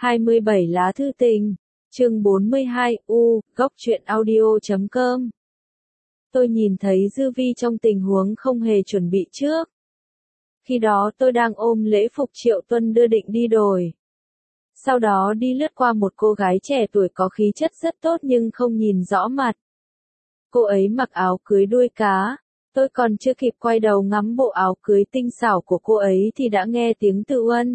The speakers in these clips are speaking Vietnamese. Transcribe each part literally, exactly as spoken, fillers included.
hai mươi bảy lá thư tình, chương bốn mươi hai, U, góc truyện audio chấm com. Tôi nhìn thấy Dư Vi trong tình huống không hề chuẩn bị trước. Khi đó tôi đang ôm lễ phục Triệu Tuân đưa định đi đổi. Sau đó đi lướt qua một cô gái trẻ tuổi có khí chất rất tốt nhưng không nhìn rõ mặt. Cô ấy mặc áo cưới đuôi cá. Tôi còn chưa kịp quay đầu ngắm bộ áo cưới tinh xảo của cô ấy thì đã nghe tiếng Tự Uân.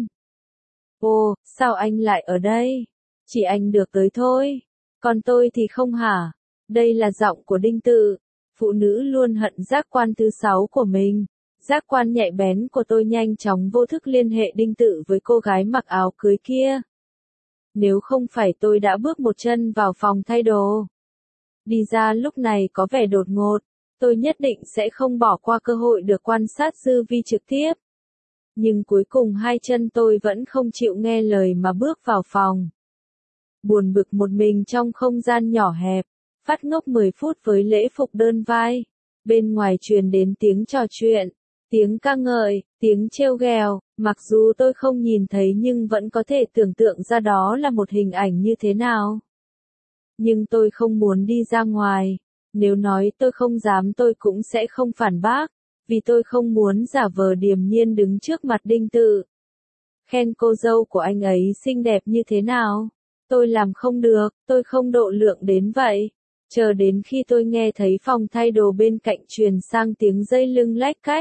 Ồ, sao anh lại ở đây? Chỉ anh được tới thôi. Còn tôi thì không hả? Đây là giọng của Đinh Tự. Phụ nữ luôn hận giác quan thứ sáu của mình. Giác quan nhạy bén của tôi nhanh chóng vô thức liên hệ Đinh Tự với cô gái mặc áo cưới kia. Nếu không phải tôi đã bước một chân vào phòng thay đồ. Đi ra lúc này có vẻ đột ngột. Tôi nhất định sẽ không bỏ qua cơ hội được quan sát Dư Vi trực tiếp. Nhưng cuối cùng hai chân tôi vẫn không chịu nghe lời mà bước vào phòng. Buồn bực một mình trong không gian nhỏ hẹp, phát ngốc mười phút với lễ phục đơn vai. Bên ngoài truyền đến tiếng trò chuyện, tiếng ca ngợi, tiếng trêu ghẹo, mặc dù tôi không nhìn thấy nhưng vẫn có thể tưởng tượng ra đó là một hình ảnh như thế nào. Nhưng tôi không muốn đi ra ngoài. Nếu nói tôi không dám tôi cũng sẽ không phản bác, vì tôi không muốn giả vờ điềm nhiên đứng trước mặt Đinh Tự. Khen cô dâu của anh ấy xinh đẹp như thế nào? Tôi làm không được, tôi không độ lượng đến vậy. Chờ đến khi tôi nghe thấy phòng thay đồ bên cạnh truyền sang tiếng dây lưng lách cách.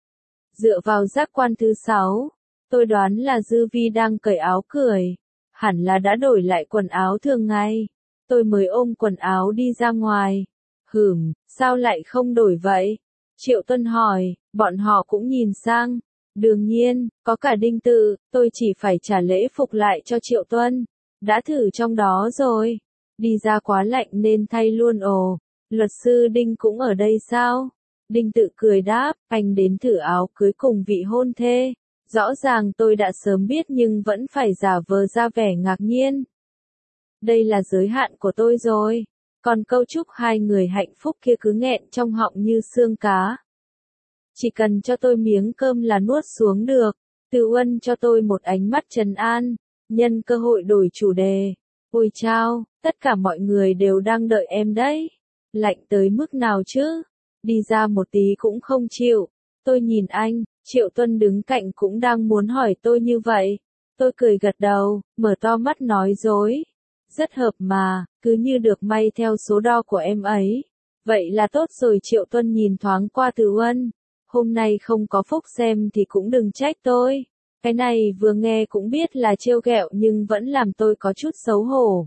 Dựa vào giác quan thứ sáu, tôi đoán là Dư Vi đang cởi áo cười. Hẳn là đã đổi lại quần áo thường ngày. Tôi mới ôm quần áo đi ra ngoài. Hửm, sao lại không đổi vậy? Triệu Tuân hỏi, bọn họ cũng nhìn sang. Đương nhiên, có cả Đinh Tự, tôi chỉ phải trả lễ phục lại cho Triệu Tuân. Đã thử trong đó rồi. Đi ra quá lạnh nên thay luôn ồ. Luật sư Đinh cũng ở đây sao? Đinh Tự cười đáp, anh đến thử áo cưới cùng vị hôn thê. Rõ ràng tôi đã sớm biết nhưng vẫn phải giả vờ ra vẻ ngạc nhiên. Đây là giới hạn của tôi rồi. Còn câu chúc hai người hạnh phúc kia cứ nghẹn trong họng như xương cá. Chỉ cần cho tôi miếng cơm là nuốt xuống được. Tự Uân cho tôi một ánh mắt trấn an, nhân cơ hội đổi chủ đề. Ôi chao, tất cả mọi người đều đang đợi em đấy. Lạnh tới mức nào chứ? Đi ra một tí cũng không chịu. Tôi nhìn anh, Triệu Tuân đứng cạnh cũng đang muốn hỏi tôi như vậy. Tôi cười gật đầu, mở to mắt nói dối. Rất hợp mà, cứ như được may theo số đo của em ấy. Vậy là tốt rồi. Triệu Tuân nhìn thoáng qua Tự Uân. Hôm nay không có phúc xem thì cũng đừng trách tôi. Cái này vừa nghe cũng biết là trêu ghẹo nhưng vẫn làm tôi có chút xấu hổ.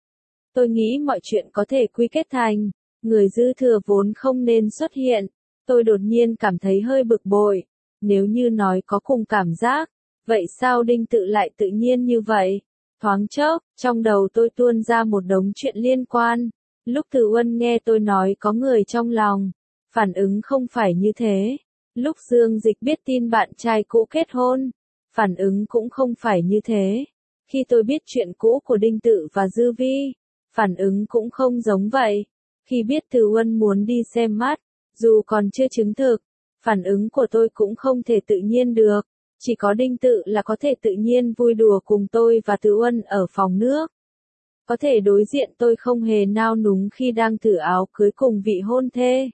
Tôi nghĩ mọi chuyện có thể quy kết thành, người dư thừa vốn không nên xuất hiện. Tôi đột nhiên cảm thấy hơi bực bội. Nếu như nói có cùng cảm giác, vậy sao Đinh Tự lại tự nhiên như vậy? Thoáng chốc, trong đầu tôi tuôn ra một đống chuyện liên quan. Lúc Tự Uân nghe tôi nói có người trong lòng, phản ứng không phải như thế. Lúc Dương Dịch biết tin bạn trai cũ kết hôn, phản ứng cũng không phải như thế. Khi tôi biết chuyện cũ của Đinh Tự và Dư Vi, phản ứng cũng không giống vậy. Khi biết Tự Uân muốn đi xem mắt, dù còn chưa chứng thực, phản ứng của tôi cũng không thể tự nhiên được. Chỉ có Đinh Tự là có thể tự nhiên vui đùa cùng tôi và Tự Uân ở phòng nước. Có thể đối diện tôi không hề nao núng khi đang thử áo cưới cùng vị hôn thê.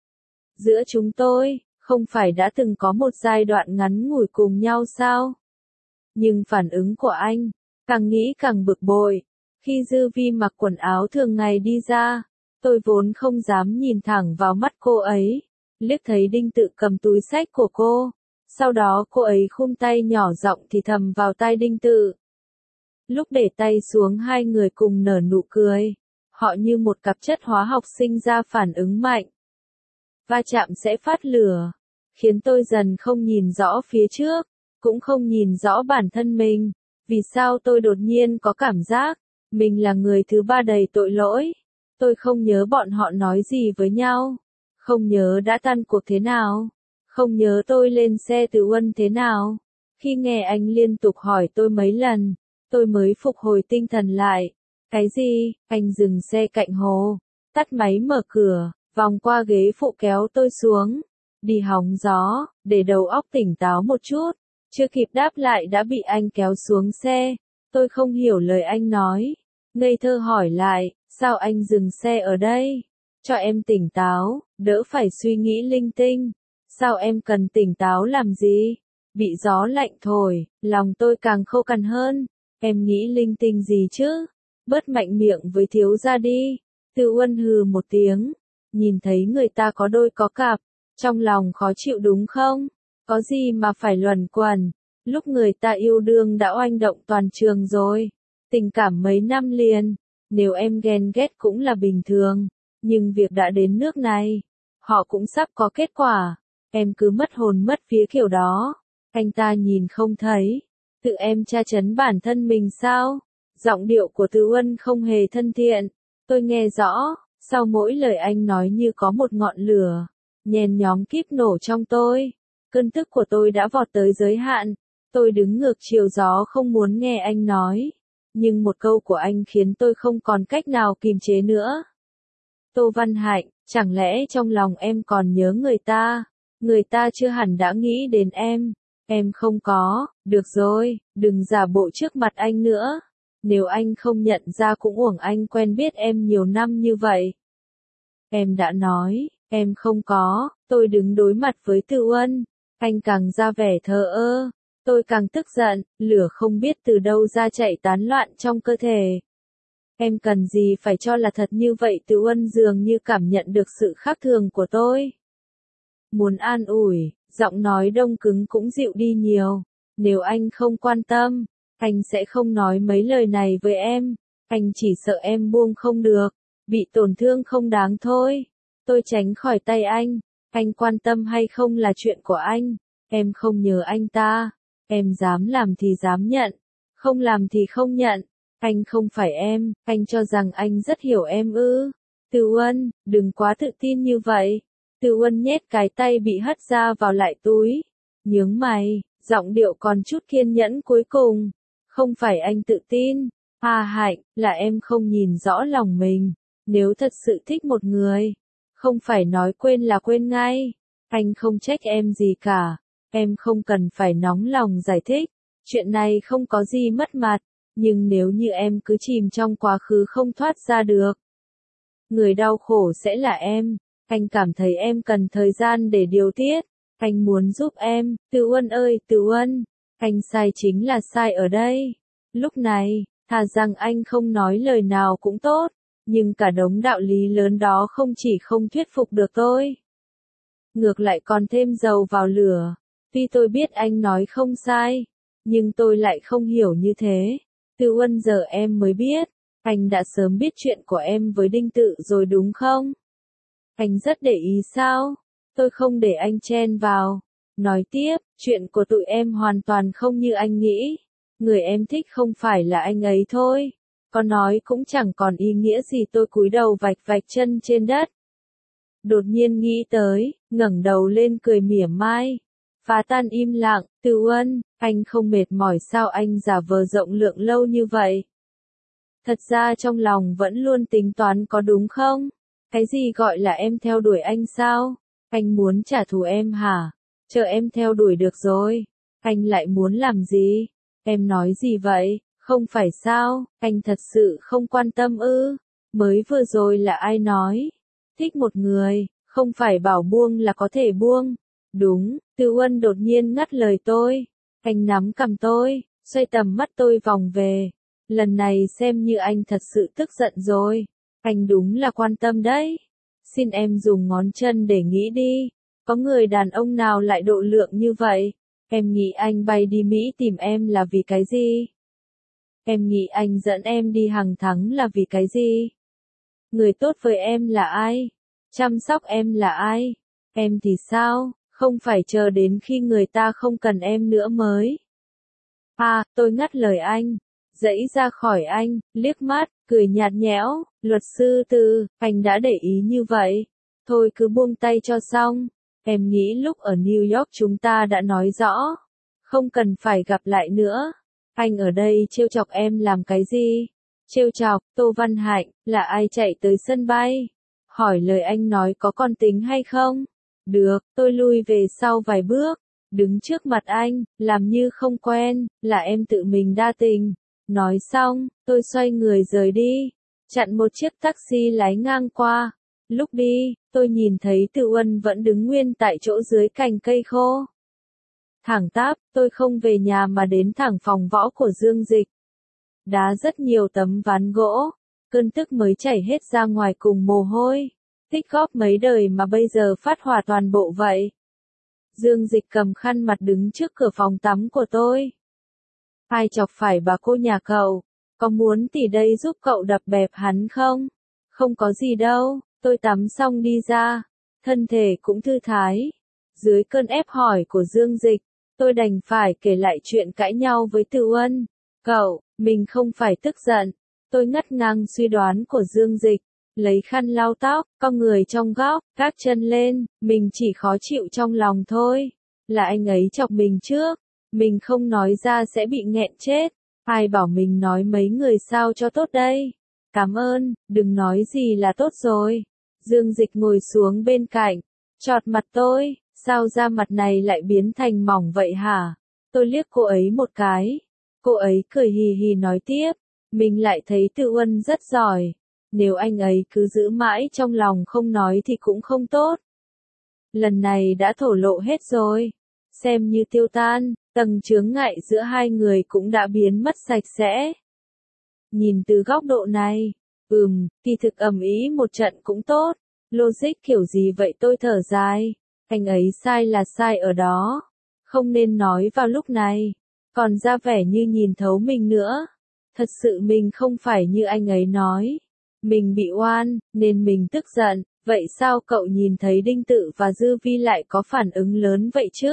Giữa chúng tôi, không phải đã từng có một giai đoạn ngắn ngủi cùng nhau sao? Nhưng phản ứng của anh, càng nghĩ càng bực bội. Khi Dư Vi mặc quần áo thường ngày đi ra, tôi vốn không dám nhìn thẳng vào mắt cô ấy. Liếc thấy Đinh Tự cầm túi xách của cô. Sau đó cô ấy khum tay nhỏ giọng thì thầm vào tai Đinh Tự. Lúc để tay xuống hai người cùng nở nụ cười. Họ như một cặp chất hóa học sinh ra phản ứng mạnh. Va chạm sẽ phát lửa. Khiến tôi dần không nhìn rõ phía trước. Cũng không nhìn rõ bản thân mình. Vì sao tôi đột nhiên có cảm giác mình là người thứ ba đầy tội lỗi. Tôi không nhớ bọn họ nói gì với nhau. Không nhớ đã tan cuộc thế nào. Không nhớ tôi lên xe Tự Uân thế nào. Khi nghe anh liên tục hỏi tôi mấy lần, tôi mới phục hồi tinh thần lại. Cái gì? Anh dừng xe cạnh hồ, tắt máy mở cửa, vòng qua ghế phụ kéo tôi xuống. Đi hóng gió, để đầu óc tỉnh táo một chút. Chưa kịp đáp lại đã bị anh kéo xuống xe. Tôi không hiểu lời anh nói. Ngây thơ hỏi lại, sao anh dừng xe ở đây? Cho em tỉnh táo, đỡ phải suy nghĩ linh tinh. Sao em cần tỉnh táo làm gì? Bị gió lạnh thổi, lòng tôi càng khô cằn hơn. Em nghĩ linh tinh gì chứ? Bớt mạnh miệng với thiếu gia đi. Từ Uân hừ một tiếng. Nhìn thấy người ta có đôi có cặp. Trong lòng khó chịu đúng không? Có gì mà phải luẩn quẩn. Lúc người ta yêu đương đã oanh động toàn trường rồi. Tình cảm mấy năm liền. Nếu em ghen ghét cũng là bình thường. Nhưng việc đã đến nước này. Họ cũng sắp có kết quả. Em cứ mất hồn mất vía kiểu đó. Anh ta nhìn không thấy. Tự em tra chấn bản thân mình sao? Giọng điệu của Từ Uân không hề thân thiện. Tôi nghe rõ. Sau mỗi lời anh nói như có một ngọn lửa. Nhen nhóm kíp nổ trong tôi. Cơn tức của tôi đã vọt tới giới hạn. Tôi đứng ngược chiều gió không muốn nghe anh nói. Nhưng một câu của anh khiến tôi không còn cách nào kìm chế nữa. Tô Văn Hạnh, chẳng lẽ trong lòng em còn nhớ người ta? Người ta chưa hẳn đã nghĩ đến em. Em không có, được rồi, đừng giả bộ trước mặt anh nữa. Nếu anh không nhận ra cũng uổng anh quen biết em nhiều năm như vậy. Em đã nói, em không có, tôi đứng đối mặt với Từ Uân. Anh càng ra vẻ thờ ơ. Tôi càng tức giận, lửa không biết từ đâu ra chạy tán loạn trong cơ thể. Em cần gì phải cho là thật như vậy? Từ Uân dường như cảm nhận được sự khác thường của tôi. Muốn an ủi, giọng nói đông cứng cũng dịu đi nhiều. Nếu anh không quan tâm, anh sẽ không nói mấy lời này với em. Anh chỉ sợ em buông không được, bị tổn thương không đáng thôi. Tôi tránh khỏi tay anh. Anh quan tâm hay không là chuyện của anh. Em không nhớ anh ta. Em dám làm thì dám nhận. Không làm thì không nhận. Anh không phải em. Anh cho rằng anh rất hiểu em ư? Từ Uân, đừng quá tự tin như vậy. Từ Uân nhét cái tay bị hất ra vào lại túi. Nhướng mày, giọng điệu còn chút kiên nhẫn cuối cùng. Không phải anh tự tin. Hà Hạnh, là em không nhìn rõ lòng mình. Nếu thật sự thích một người, không phải nói quên là quên ngay. Anh không trách em gì cả. Em không cần phải nóng lòng giải thích. Chuyện này không có gì mất mặt. Nhưng nếu như em cứ chìm trong quá khứ không thoát ra được, người đau khổ sẽ là em. Anh cảm thấy em cần thời gian để điều tiết. Anh muốn giúp em. Từ Uân ơi, Từ Uân. Anh sai chính là sai ở đây. Lúc này, thà rằng anh không nói lời nào cũng tốt. Nhưng cả đống đạo lý lớn đó không chỉ không thuyết phục được tôi. Ngược lại còn thêm dầu vào lửa. Tuy tôi biết anh nói không sai. Nhưng tôi lại không hiểu như thế. Từ Uân giờ em mới biết. Anh đã sớm biết chuyện của em với Đinh Tự rồi đúng không? Anh rất để ý sao? Tôi không để anh chen vào. Nói tiếp, chuyện của tụi em hoàn toàn không như anh nghĩ. Người em thích không phải là anh ấy thôi. Có nói cũng chẳng còn ý nghĩa gì. Tôi cúi đầu vạch vạch chân trên đất. Đột nhiên nghĩ tới, ngẩng đầu lên cười mỉa mai. Phá tan im lặng. Từ Uân, anh không mệt mỏi sao anh giả vờ rộng lượng lâu như vậy? Thật ra trong lòng vẫn luôn tính toán có đúng không? Cái gì gọi là em theo đuổi anh sao? Anh muốn trả thù em hả? Chờ em theo đuổi được rồi. Anh lại muốn làm gì? Em nói gì vậy? Không phải sao? Anh thật sự không quan tâm ư? Mới vừa rồi là ai nói? Thích một người, không phải bảo buông là có thể buông. Đúng, Từ Uân đột nhiên ngắt lời tôi. Anh nắm cầm tôi, xoay tầm mắt tôi vòng về. Lần này xem như anh thật sự tức giận rồi. Anh đúng là quan tâm đấy. Xin em dùng ngón chân để nghĩ đi. Có người đàn ông nào lại độ lượng như vậy? Em nghĩ anh bay đi Mỹ tìm em là vì cái gì? Em nghĩ anh dẫn em đi hàng thắng là vì cái gì? Người tốt với em là ai? Chăm sóc em là ai? Em thì sao? Không phải chờ đến khi người ta không cần em nữa mới. À, tôi ngắt lời anh. Dãy ra khỏi anh, liếc mắt, cười nhạt nhẽo. Luật sư Từ, anh đã để ý như vậy. Thôi cứ buông tay cho xong. Em nghĩ lúc ở New York chúng ta đã nói rõ. Không cần phải gặp lại nữa. Anh ở đây trêu chọc em làm cái gì? Trêu chọc, Tô Văn Hạnh, là ai chạy tới sân bay? Hỏi lời anh nói có còn tính hay không? Được, tôi lui về sau vài bước. Đứng trước mặt anh, làm như không quen, là em tự mình đa tình. Nói xong, tôi xoay người rời đi, chặn một chiếc taxi lái ngang qua. Lúc đi, tôi nhìn thấy Từ Uân vẫn đứng nguyên tại chỗ dưới cành cây khô. Thẳng tắp, tôi không về nhà mà đến thẳng phòng võ của Dương Dịch. Đá rất nhiều tấm ván gỗ, cơn tức mới chảy hết ra ngoài cùng mồ hôi. Tích góp mấy đời mà bây giờ phát hỏa toàn bộ vậy. Dương Dịch cầm khăn mặt đứng trước cửa phòng tắm của tôi. Ai chọc phải bà cô nhà cậu? Có muốn tỉ đây giúp cậu đập bẹp hắn không? Không có gì đâu, tôi tắm xong đi ra. Thân thể cũng thư thái. Dưới cơn ép hỏi của Dương Dịch, tôi đành phải kể lại chuyện cãi nhau với Từ Uân. Cậu, mình không phải tức giận. Tôi ngắt ngang suy đoán của Dương Dịch. Lấy khăn lau tóc, cong người trong góc, gác chân lên, mình chỉ khó chịu trong lòng thôi. Là anh ấy chọc mình trước, mình không nói ra sẽ bị nghẹn chết. Ai bảo mình nói mấy người sao cho tốt đây? Cảm ơn, đừng nói gì là tốt rồi. Dương Dịch ngồi xuống bên cạnh, chọt mặt tôi, sao da mặt này lại biến thành mỏng vậy hả? Tôi liếc cô ấy một cái. Cô ấy cười hì hì nói tiếp, mình lại thấy Từ Uân rất giỏi. Nếu anh ấy cứ giữ mãi trong lòng không nói thì cũng không tốt. Lần này đã thổ lộ hết rồi. Xem như tiêu tan, tầng chướng ngại giữa hai người cũng đã biến mất sạch sẽ. Nhìn từ góc độ này, ừm, kỳ thực ầm ĩ một trận cũng tốt. Logic kiểu gì vậy tôi thở dài. Anh ấy sai là sai ở đó. Không nên nói vào lúc này. Còn ra vẻ như nhìn thấu mình nữa. Thật sự mình không phải như anh ấy nói. Mình bị oan, nên mình tức giận, vậy sao cậu nhìn thấy Đinh Tự và Dư Vi lại có phản ứng lớn vậy chứ?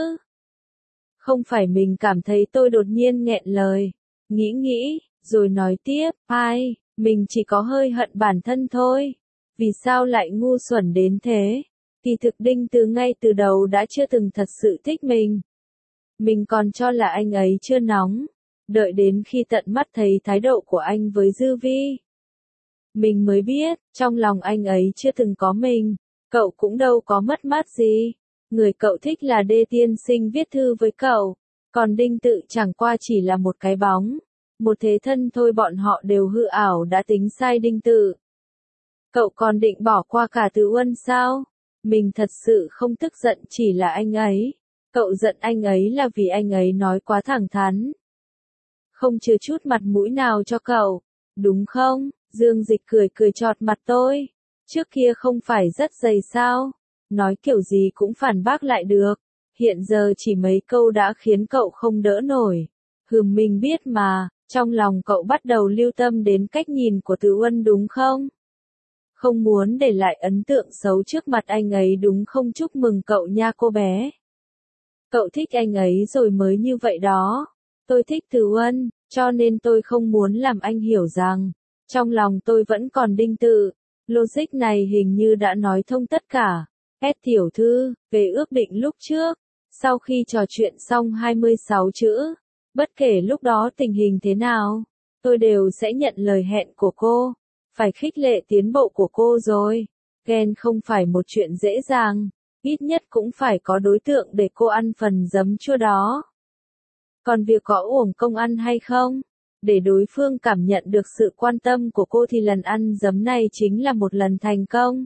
Không phải mình cảm thấy tôi đột nhiên nghẹn lời, nghĩ nghĩ, rồi nói tiếp, ai, mình chỉ có hơi hận bản thân thôi. Vì sao lại ngu xuẩn đến thế? Kỳ thực Đinh Tự ngay từ đầu đã chưa từng thật sự thích mình. Mình còn cho là anh ấy chưa nóng, đợi đến khi tận mắt thấy thái độ của anh với Dư Vi. Mình mới biết, trong lòng anh ấy chưa từng có mình, cậu cũng đâu có mất mát gì. Người cậu thích là Đê tiên sinh viết thư với cậu, còn Đinh Tự chẳng qua chỉ là một cái bóng. Một thế thân thôi bọn họ đều hư ảo đã tính sai Đinh Tự. Cậu còn định bỏ qua cả Từ Uân sao? Mình thật sự không tức giận chỉ là anh ấy. Cậu giận anh ấy là vì anh ấy nói quá thẳng thắn. Không chừa chút mặt mũi nào cho cậu, đúng không? Dương Dịch cười cười chọt mặt tôi. Trước kia không phải rất dày sao? Nói kiểu gì cũng phản bác lại được. Hiện giờ chỉ mấy câu đã khiến cậu không đỡ nổi. Hừm mình biết mà, trong lòng cậu bắt đầu lưu tâm đến cách nhìn của Từ Uân đúng không? Không muốn để lại ấn tượng xấu trước mặt anh ấy đúng không? Chúc mừng cậu nha cô bé. Cậu thích anh ấy rồi mới như vậy đó. Tôi thích Từ Uân, cho nên tôi không muốn làm anh hiểu rằng trong lòng tôi vẫn còn Đinh Tự. Logic này hình như đã nói thông tất cả. S tiểu thư, về ước định lúc trước, sau khi trò chuyện xong hai mươi sáu chữ, bất kể lúc đó tình hình thế nào, tôi đều sẽ nhận lời hẹn của cô. Phải khích lệ tiến bộ của cô rồi. Ghen không phải một chuyện dễ dàng, ít nhất cũng phải có đối tượng để cô ăn phần giấm chua đó. Còn việc có uổng công ăn hay không? Để đối phương cảm nhận được sự quan tâm của cô thì lần ăn giấm này chính là một lần thành công.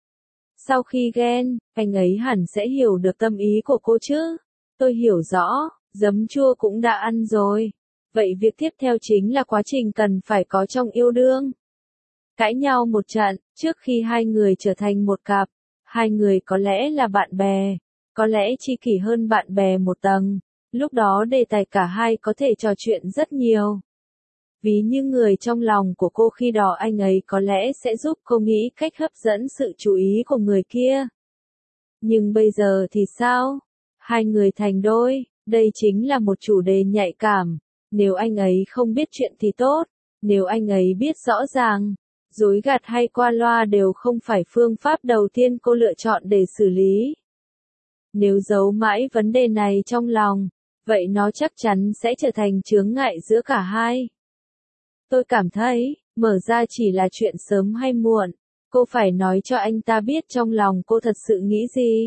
Sau khi ghen, anh ấy hẳn sẽ hiểu được tâm ý của cô chứ. Tôi hiểu rõ, giấm chua cũng đã ăn rồi. Vậy việc tiếp theo chính là quá trình cần phải có trong yêu đương. Cãi nhau một trận, trước khi hai người trở thành một cặp, hai người có lẽ là bạn bè, có lẽ tri kỷ hơn bạn bè một tầng. Lúc đó đề tài cả hai có thể trò chuyện rất nhiều. Ví như người trong lòng của cô khi đó anh ấy có lẽ sẽ giúp cô nghĩ cách hấp dẫn sự chú ý của người kia. Nhưng bây giờ thì sao? Hai người thành đôi, đây chính là một chủ đề nhạy cảm. Nếu anh ấy không biết chuyện thì tốt, nếu anh ấy biết rõ ràng, dối gạt hay qua loa đều không phải phương pháp đầu tiên cô lựa chọn để xử lý. Nếu giấu mãi vấn đề này trong lòng, vậy nó chắc chắn sẽ trở thành chướng ngại giữa cả hai. Tôi cảm thấy, mở ra chỉ là chuyện sớm hay muộn, cô phải nói cho anh ta biết trong lòng cô thật sự nghĩ gì.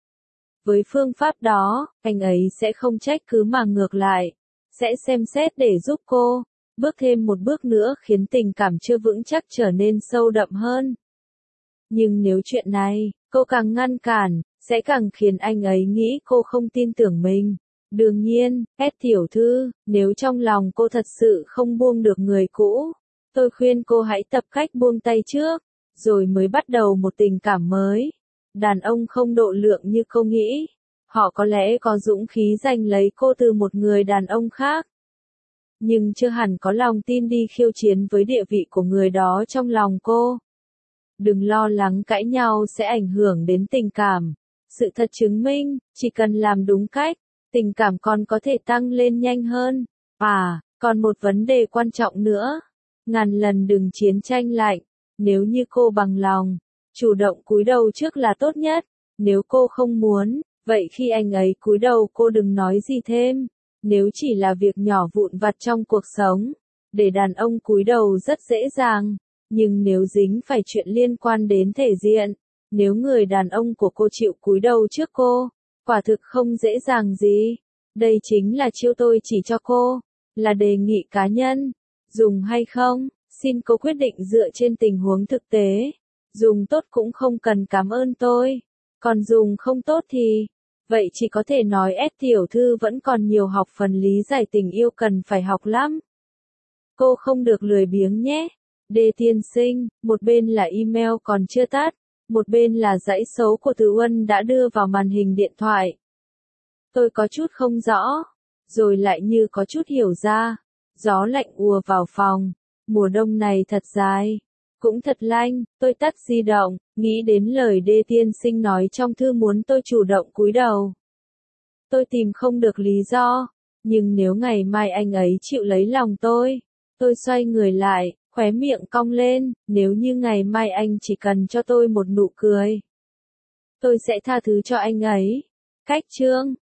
Với phương pháp đó, anh ấy sẽ không trách cứ mà ngược lại, sẽ xem xét để giúp cô. bước thêm một bước nữa khiến tình cảm chưa vững chắc trở nên sâu đậm hơn. Nhưng nếu chuyện này, cô càng ngăn cản, sẽ càng khiến anh ấy nghĩ cô không tin tưởng mình. Đương nhiên, S tiểu thư, nếu trong lòng cô thật sự không buông được người cũ, tôi khuyên cô hãy tập cách buông tay trước, rồi mới bắt đầu một tình cảm mới. Đàn ông không độ lượng như cô nghĩ. Họ có lẽ có dũng khí giành lấy cô từ một người đàn ông khác, nhưng chưa hẳn có lòng tin đi khiêu chiến với địa vị của người đó trong lòng cô. Đừng lo lắng cãi nhau sẽ ảnh hưởng đến tình cảm. Sự thật chứng minh, chỉ cần làm đúng cách, tình cảm còn có thể tăng lên nhanh hơn. À, còn một vấn đề quan trọng nữa. Ngàn lần đừng chiến tranh lạnh. Nếu như cô bằng lòng, chủ động cúi đầu trước là tốt nhất. Nếu cô không muốn, vậy khi anh ấy cúi đầu cô đừng nói gì thêm. Nếu chỉ là việc nhỏ vụn vặt trong cuộc sống, để đàn ông cúi đầu rất dễ dàng. Nhưng nếu dính phải chuyện liên quan đến thể diện, nếu người đàn ông của cô chịu cúi đầu trước cô, quả thực không dễ dàng gì. Đây chính là chiêu tôi chỉ cho cô, là đề nghị cá nhân. Dùng hay không, xin cô quyết định dựa trên tình huống thực tế. Dùng tốt cũng không cần cảm ơn tôi. Còn dùng không tốt thì, vậy chỉ có thể nói S tiểu thư vẫn còn nhiều học phần lý giải tình yêu cần phải học lắm. Cô không được lười biếng nhé. D tiên sinh, một bên là email còn chưa tắt, một bên là dãy số của Từ Uân đã đưa vào màn hình điện thoại. Tôi có chút không rõ, rồi lại như có chút hiểu ra. Gió lạnh ùa vào phòng, mùa đông này thật dài, cũng thật lạnh. Tôi tắt di động, nghĩ đến lời D tiên sinh nói trong thư muốn tôi chủ động cúi đầu. Tôi tìm không được lý do, nhưng nếu ngày mai anh ấy chịu lấy lòng tôi, tôi xoay người lại, khóe miệng cong lên, nếu như ngày mai anh chỉ cần cho tôi một nụ cười, tôi sẽ tha thứ cho anh ấy. Cách chương